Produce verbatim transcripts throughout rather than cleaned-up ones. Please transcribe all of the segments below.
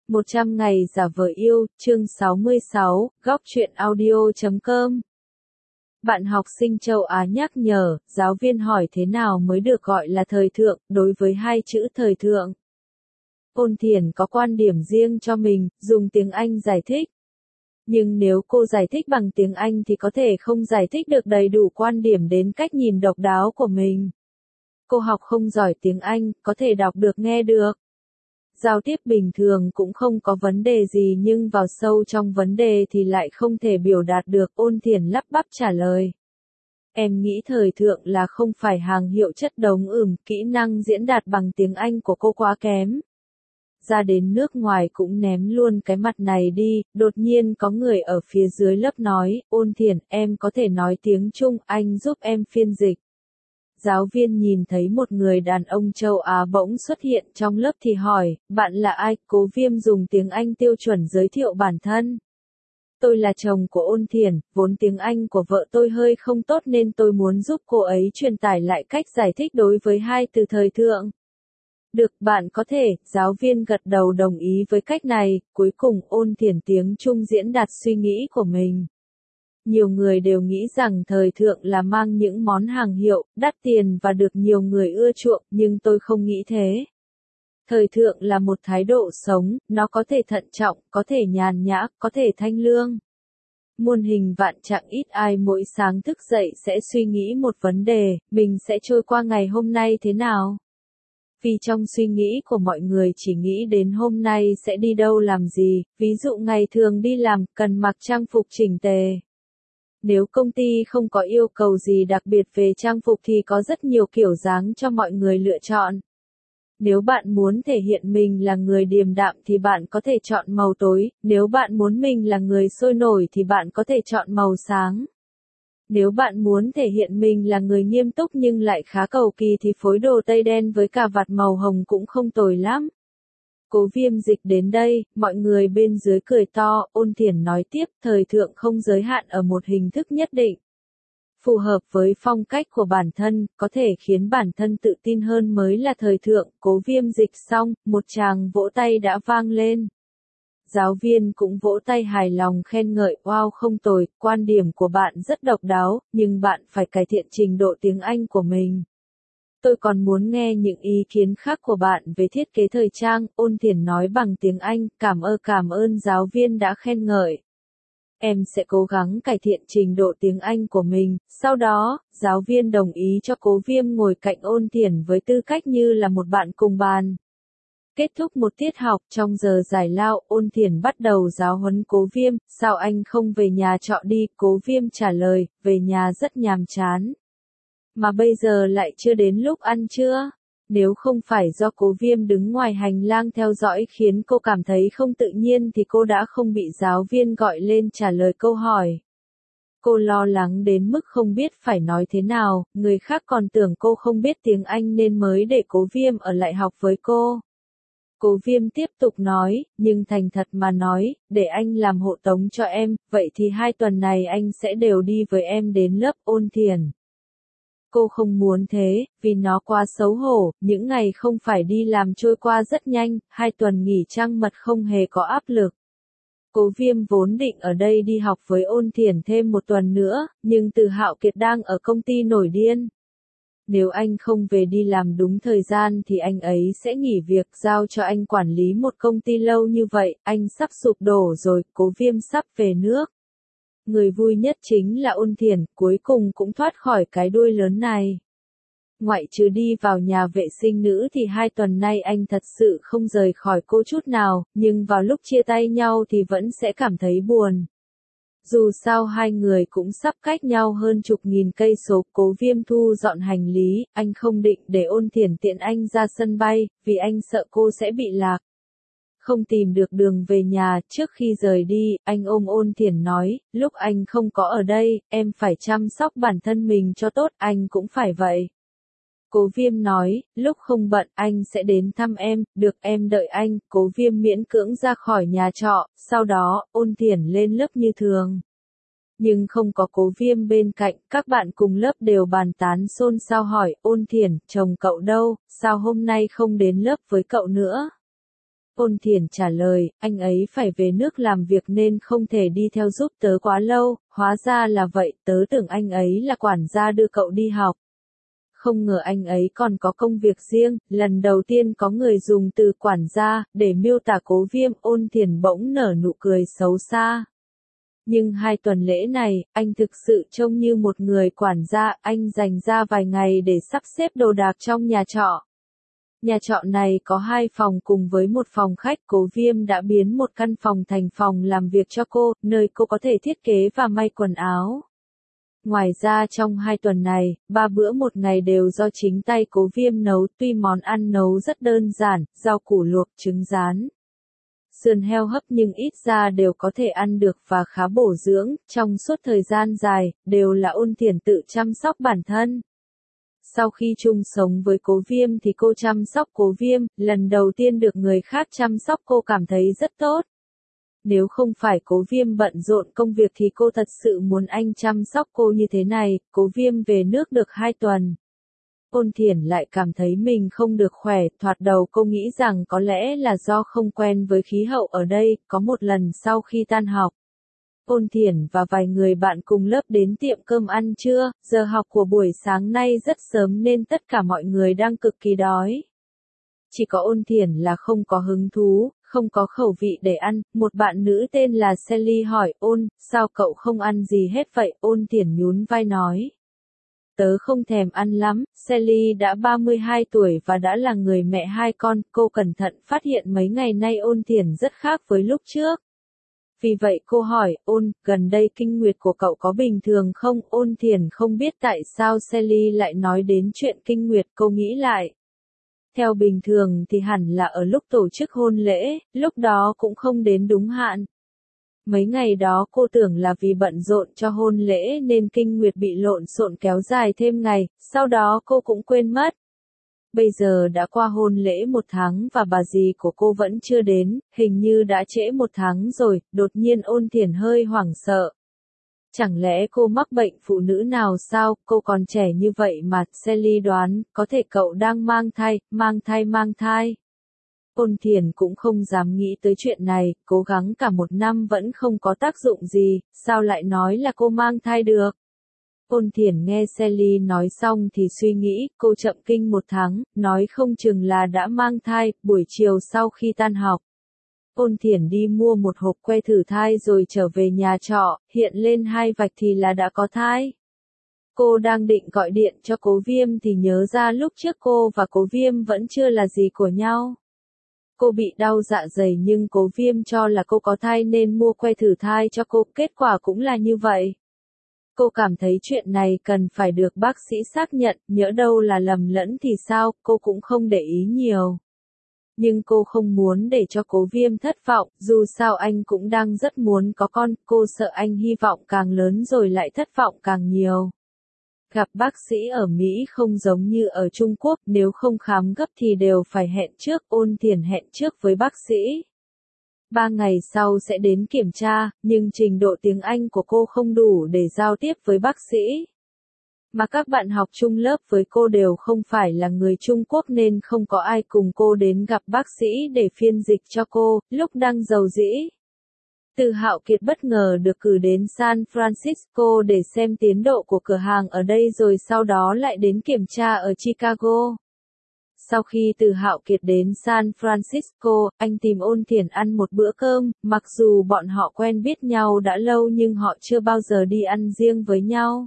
một trăm ngày giả vờ yêu, chương sáu mươi sáu, góc truyện audio chấm com. Bạn học sinh châu Á nhắc nhở, giáo viên hỏi thế nào mới được gọi là thời thượng, đối với hai chữ thời thượng. Ôn Thiển có quan điểm riêng cho mình, dùng tiếng Anh giải thích. Nhưng nếu cô giải thích bằng tiếng Anh thì có thể không giải thích được đầy đủ quan điểm đến cách nhìn độc đáo của mình. Cô học không giỏi tiếng Anh, có thể đọc được nghe được. Giao tiếp bình thường cũng không có vấn đề gì nhưng vào sâu trong vấn đề thì lại không thể biểu đạt được. Ôn Thiển lắp bắp trả lời. Em nghĩ thời thượng là không phải hàng hiệu chất đống ửm, kỹ năng diễn đạt bằng tiếng Anh của cô quá kém. Ra đến nước ngoài cũng ném luôn cái mặt này đi. Đột nhiên có người ở phía dưới lớp nói, Ôn Thiển, em có thể nói tiếng Trung, anh giúp em phiên dịch. Giáo viên nhìn thấy một người đàn ông châu Á bỗng xuất hiện trong lớp thì hỏi, bạn là ai? Cố Viêm dùng tiếng Anh tiêu chuẩn giới thiệu bản thân. Tôi là chồng của Ôn Thiển, vốn tiếng Anh của vợ tôi hơi không tốt nên tôi muốn giúp cô ấy truyền tải lại cách giải thích đối với hai từ thời thượng. Được, bạn có thể, giáo viên gật đầu đồng ý với cách này, cuối cùng Ôn Thiển tiếng Trung diễn đạt suy nghĩ của mình. Nhiều người đều nghĩ rằng thời thượng là mang những món hàng hiệu, đắt tiền và được nhiều người ưa chuộng, nhưng tôi không nghĩ thế. Thời thượng là một thái độ sống, nó có thể thận trọng, có thể nhàn nhã, có thể thanh lương. Muôn hình vạn trạng ít ai mỗi sáng thức dậy sẽ suy nghĩ một vấn đề, mình sẽ trôi qua ngày hôm nay thế nào? Vì trong suy nghĩ của mọi người chỉ nghĩ đến hôm nay sẽ đi đâu làm gì, ví dụ ngày thường đi làm, cần mặc trang phục chỉnh tề. Nếu công ty không có yêu cầu gì đặc biệt về trang phục thì có rất nhiều kiểu dáng cho mọi người lựa chọn. Nếu bạn muốn thể hiện mình là người điềm đạm thì bạn có thể chọn màu tối, nếu bạn muốn mình là người sôi nổi thì bạn có thể chọn màu sáng. Nếu bạn muốn thể hiện mình là người nghiêm túc nhưng lại khá cầu kỳ thì phối đồ tây đen với cà vạt màu hồng cũng không tồi lắm. Cố Viêm dịch đến đây, mọi người bên dưới cười to. Ôn Thiển nói tiếp, thời thượng không giới hạn ở một hình thức nhất định. Phù hợp với phong cách của bản thân, có thể khiến bản thân tự tin hơn mới là thời thượng. Cố Viêm dịch xong, một tràng vỗ tay đã vang lên. Giáo viên cũng vỗ tay hài lòng khen ngợi, wow không tồi, quan điểm của bạn rất độc đáo, nhưng bạn phải cải thiện trình độ tiếng Anh của mình. Tôi còn muốn nghe những ý kiến khác của bạn về thiết kế thời trang. Ôn Thiển nói bằng tiếng Anh, cảm ơn cảm ơn giáo viên đã khen ngợi. Em sẽ cố gắng cải thiện trình độ tiếng Anh của mình. Sau đó, giáo viên đồng ý cho Cố Viêm ngồi cạnh Ôn Thiển với tư cách như là một bạn cùng bàn. Kết thúc một tiết học, trong giờ giải lao, Ôn Thiển bắt đầu giáo huấn Cố Viêm, sao anh không về nhà trọ đi? Cố Viêm trả lời, về nhà rất nhàm chán. Mà bây giờ lại chưa đến lúc ăn trưa. Nếu không phải do Cố Viêm đứng ngoài hành lang theo dõi khiến cô cảm thấy không tự nhiên thì cô đã không bị giáo viên gọi lên trả lời câu hỏi. Cô lo lắng đến mức không biết phải nói thế nào, người khác còn tưởng cô không biết tiếng Anh nên mới để Cố Viêm ở lại học với cô. Cố Viêm tiếp tục nói, nhưng thành thật mà nói, để anh làm hộ tống cho em, vậy thì hai tuần này anh sẽ đều đi với em đến lớp. Ôn Thiển. Cô không muốn thế, vì nó quá xấu hổ, những ngày không phải đi làm trôi qua rất nhanh, hai tuần nghỉ trăng mật không hề có áp lực. Cố Viêm vốn định ở đây đi học với Ôn Thiển thêm một tuần nữa, nhưng Từ Hạo Kiệt đang ở công ty nổi điên. Nếu anh không về đi làm đúng thời gian thì anh ấy sẽ nghỉ việc giao cho anh quản lý một công ty lâu như vậy, anh sắp sụp đổ rồi. Cố Viêm sắp về nước. Người vui nhất chính là Ôn Thiển, cuối cùng cũng thoát khỏi cái đuôi lớn này. Ngoại trừ đi vào nhà vệ sinh nữ thì hai tuần nay anh thật sự không rời khỏi cô chút nào, nhưng vào lúc chia tay nhau thì vẫn sẽ cảm thấy buồn. Dù sao hai người cũng sắp cách nhau hơn chục nghìn cây số. Cố Viêm thu dọn hành lý, anh không định để Ôn Thiển tiện anh ra sân bay, vì anh sợ cô sẽ bị lạc. Không tìm được đường về nhà, trước khi rời đi, anh ôm Ôn Thiển nói, lúc anh không có ở đây, em phải chăm sóc bản thân mình cho tốt, anh cũng phải vậy. Cố Viêm nói, lúc không bận anh sẽ đến thăm em, được em đợi anh. Cố Viêm miễn cưỡng ra khỏi nhà trọ, sau đó, Ôn Thiển lên lớp như thường. Nhưng không có Cố Viêm bên cạnh, các bạn cùng lớp đều bàn tán xôn xao hỏi, Ôn Thiển, chồng cậu đâu, sao hôm nay không đến lớp với cậu nữa? Ôn Thiển trả lời, anh ấy phải về nước làm việc nên không thể đi theo giúp tớ quá lâu, hóa ra là vậy, tớ tưởng anh ấy là quản gia đưa cậu đi học. Không ngờ anh ấy còn có công việc riêng, lần đầu tiên có người dùng từ quản gia, để miêu tả Cố Viêm. Ôn Thiển bỗng nở nụ cười xấu xa. Nhưng hai tuần lễ này, anh thực sự trông như một người quản gia, anh dành ra vài ngày để sắp xếp đồ đạc trong nhà trọ. Nhà trọ này có hai phòng cùng với một phòng khách. Cố Viêm đã biến một căn phòng thành phòng làm việc cho cô, nơi cô có thể thiết kế và may quần áo. Ngoài ra trong hai tuần này, ba bữa một ngày đều do chính tay Cố Viêm nấu, tuy món ăn nấu rất đơn giản, rau củ luộc, trứng rán, sườn heo hấp nhưng ít ra đều có thể ăn được và khá bổ dưỡng. Trong suốt thời gian dài, đều là Ôn Thiển tự chăm sóc bản thân. Sau khi chung sống với Cố Viêm thì cô chăm sóc Cố Viêm, lần đầu tiên được người khác chăm sóc cô cảm thấy rất tốt. Nếu không phải Cố Viêm bận rộn công việc thì cô thật sự muốn anh chăm sóc cô như thế này. Cố Viêm về nước được hai tuần. Ôn Thiển lại cảm thấy mình không được khỏe, thoạt đầu cô nghĩ rằng có lẽ là do không quen với khí hậu ở đây. Có một lần sau khi tan học, Ôn Thiển và vài người bạn cùng lớp đến tiệm cơm ăn trưa, giờ học của buổi sáng nay rất sớm nên tất cả mọi người đang cực kỳ đói. Chỉ có Ôn Thiển là không có hứng thú, không có khẩu vị để ăn. Một bạn nữ tên là Sally hỏi, Ôn, sao cậu không ăn gì hết vậy? Ôn Thiển nhún vai nói, tớ không thèm ăn lắm. Sally đã ba mươi hai tuổi và đã là người mẹ hai con, cô cẩn thận phát hiện mấy ngày nay Ôn Thiển rất khác với lúc trước. Vì vậy cô hỏi, Ôn, gần đây kinh nguyệt của cậu có bình thường không? Ôn Thiển không biết tại sao Sally lại nói đến chuyện kinh nguyệt, cô nghĩ lại. Theo bình thường thì hẳn là ở lúc tổ chức hôn lễ, lúc đó cũng không đến đúng hạn. Mấy ngày đó cô tưởng là vì bận rộn cho hôn lễ nên kinh nguyệt bị lộn xộn kéo dài thêm ngày, sau đó cô cũng quên mất. Bây giờ đã qua hôn lễ một tháng và bà dì của cô vẫn chưa đến, hình như đã trễ một tháng rồi. Đột nhiên Ôn Thiển hơi hoảng sợ. Chẳng lẽ cô mắc bệnh phụ nữ nào sao? Cô còn trẻ như vậy mà. Sally đoán, có thể cậu đang mang thai, mang thai mang thai. Ôn Thiển cũng không dám nghĩ tới chuyện này, cố gắng cả một năm vẫn không có tác dụng gì, sao lại nói là cô mang thai được? Ôn Thiển nghe Sally nói xong thì suy nghĩ, cô chậm kinh một tháng, nói không chừng là đã mang thai. Buổi chiều sau khi tan học, Ôn Thiển đi mua một hộp que thử thai rồi trở về nhà trọ, hiện lên hai vạch thì là đã có thai. Cô đang định gọi điện cho Cố Viêm thì nhớ ra lúc trước cô và Cố Viêm vẫn chưa là gì của nhau. Cô bị đau dạ dày nhưng Cố Viêm cho là cô có thai nên mua que thử thai cho cô, kết quả cũng là như vậy. Cô cảm thấy chuyện này cần phải được bác sĩ xác nhận, nhỡ đâu là lầm lẫn thì sao, cô cũng không để ý nhiều. Nhưng cô không muốn để cho Cố Viêm thất vọng, dù sao anh cũng đang rất muốn có con, cô sợ anh hy vọng càng lớn rồi lại thất vọng càng nhiều. Gặp bác sĩ ở Mỹ không giống như ở Trung Quốc, nếu không khám gấp thì đều phải hẹn trước. Ôn Thiển hẹn trước với bác sĩ. Ba ngày sau sẽ đến kiểm tra, nhưng trình độ tiếng Anh của cô không đủ để giao tiếp với bác sĩ. Mà các bạn học chung lớp với cô đều không phải là người Trung Quốc nên không có ai cùng cô đến gặp bác sĩ để phiên dịch cho cô. Lúc đang rầu rĩ, Từ Hạo Kiệt bất ngờ được cử đến San Francisco để xem tiến độ của cửa hàng ở đây rồi sau đó lại đến kiểm tra ở Chicago. Sau khi Từ Hạo Kiệt đến San Francisco, anh tìm Ôn Thiển ăn một bữa cơm, mặc dù bọn họ quen biết nhau đã lâu nhưng họ chưa bao giờ đi ăn riêng với nhau.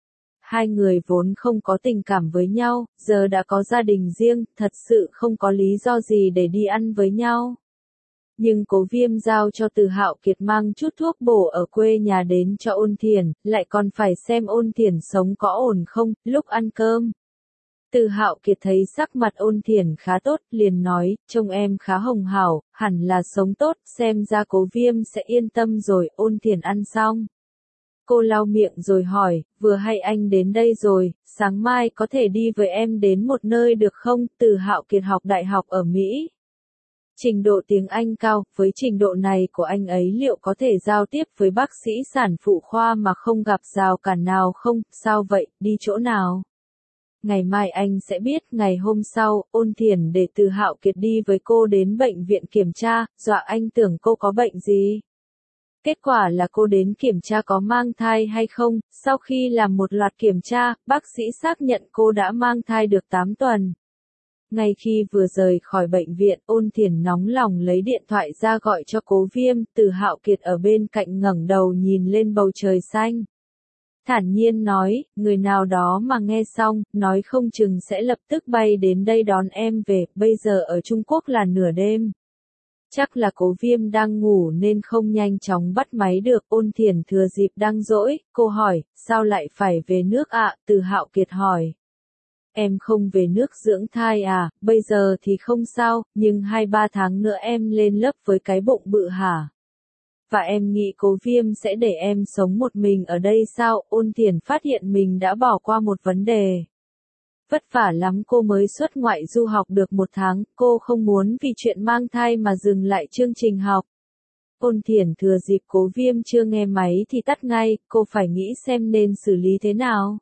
Hai người vốn không có tình cảm với nhau, giờ đã có gia đình riêng, thật sự không có lý do gì để đi ăn với nhau. Nhưng Cố Viêm giao cho Từ Hạo Kiệt mang chút thuốc bổ ở quê nhà đến cho Ôn Thiển, lại còn phải xem Ôn Thiển sống có ổn không, lúc ăn cơm. Từ Hạo Kiệt thấy sắc mặt Ôn Thiển khá tốt, liền nói, trông em khá hồng hào, hẳn là sống tốt, xem ra Cố Viêm sẽ yên tâm rồi. Ôn Thiển ăn xong, cô lau miệng rồi hỏi, vừa hay anh đến đây rồi, sáng mai có thể đi với em đến một nơi được không? Từ Hạo Kiệt học đại học ở Mỹ. Trình độ tiếng Anh cao, với trình độ này của anh ấy liệu có thể giao tiếp với bác sĩ sản phụ khoa mà không gặp rào cản nào không? Sao vậy, đi chỗ nào? Ngày mai anh sẽ biết. Ngày hôm sau, Ôn Thiển để Từ Hạo Kiệt đi với cô đến bệnh viện kiểm tra, dọa anh tưởng cô có bệnh gì. Kết quả là cô đến kiểm tra có mang thai hay không, sau khi làm một loạt kiểm tra, bác sĩ xác nhận cô đã mang thai được tám tuần. Ngay khi vừa rời khỏi bệnh viện, Ôn Thiển nóng lòng lấy điện thoại ra gọi cho Cố Viêm, Từ Hạo Kiệt ở bên cạnh ngẩng đầu nhìn lên bầu trời xanh. Thản nhiên nói, người nào đó mà nghe xong, nói không chừng sẽ lập tức bay đến đây đón em về, bây giờ ở Trung Quốc là nửa đêm. Chắc là Cố Viêm đang ngủ nên không nhanh chóng bắt máy được. Ôn Thiển thừa dịp đang rỗi, cô hỏi, sao lại phải về nước ạ? Từ Hạo Kiệt hỏi. Em không về nước dưỡng thai à, bây giờ thì không sao, nhưng hai ba tháng nữa em lên lớp với cái bụng bự hả? Và em nghĩ Cố Viêm sẽ để em sống một mình ở đây sao? Ôn Thiển phát hiện mình đã bỏ qua một vấn đề. Vất vả lắm cô mới xuất ngoại du học được một tháng, cô không muốn vì chuyện mang thai mà dừng lại chương trình học. Ôn Thiển thừa dịp Cố Viêm chưa nghe máy thì tắt ngay, cô phải nghĩ xem nên xử lý thế nào.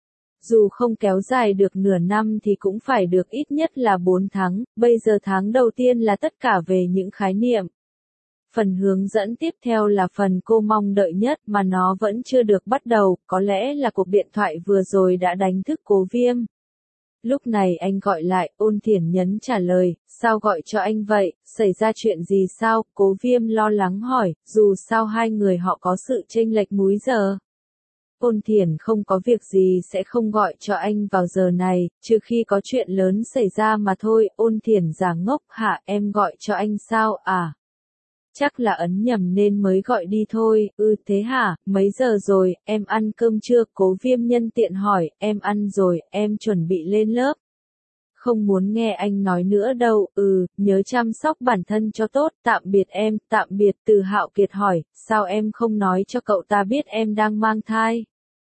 Dù không kéo dài được nửa năm thì cũng phải được ít nhất là bốn tháng, bây giờ tháng đầu tiên là tất cả về những khái niệm. Phần hướng dẫn tiếp theo là phần cô mong đợi nhất mà nó vẫn chưa được bắt đầu, có lẽ là cuộc điện thoại vừa rồi đã đánh thức Cố Viêm. Lúc này anh gọi lại, Ôn Thiển nhấn trả lời, sao gọi cho anh vậy, xảy ra chuyện gì sao? Cố Viêm lo lắng hỏi, dù sao hai người họ có sự chênh lệch múi giờ. Ôn Thiển không có việc gì sẽ không gọi cho anh vào giờ này, trừ khi có chuyện lớn xảy ra mà thôi. Ôn Thiển giả ngốc, hả, em gọi cho anh sao à? Chắc là ấn nhầm nên mới gọi đi thôi. Ừ thế hả, mấy giờ rồi, em ăn cơm chưa? Cố Viêm nhân tiện hỏi, em ăn rồi, em chuẩn bị lên lớp. Không muốn nghe anh nói nữa đâu. Ừ, nhớ chăm sóc bản thân cho tốt, tạm biệt em. Tạm biệt. Từ Hạo Kiệt hỏi, sao em không nói cho cậu ta biết em đang mang thai?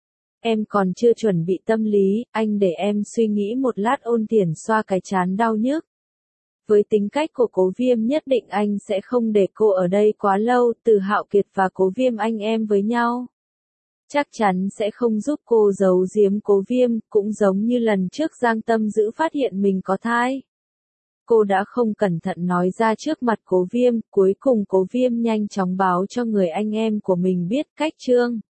Em còn chưa chuẩn bị tâm lý, anh để em suy nghĩ một lát. Ôn Thiển xoa cái trán đau nhức. Với tính cách của Cố Viêm nhất định anh sẽ không để cô ở đây quá lâu. Từ Hạo Kiệt và Cố Viêm anh em với nhau, chắc chắn sẽ không giúp cô giấu giếm Cố Viêm, cũng giống như lần trước Giang Tâm Dữ phát hiện mình có thai. Cô đã không cẩn thận nói ra trước mặt Cố Viêm, cuối cùng Cố Viêm nhanh chóng báo cho người anh em của mình biết. Cách chương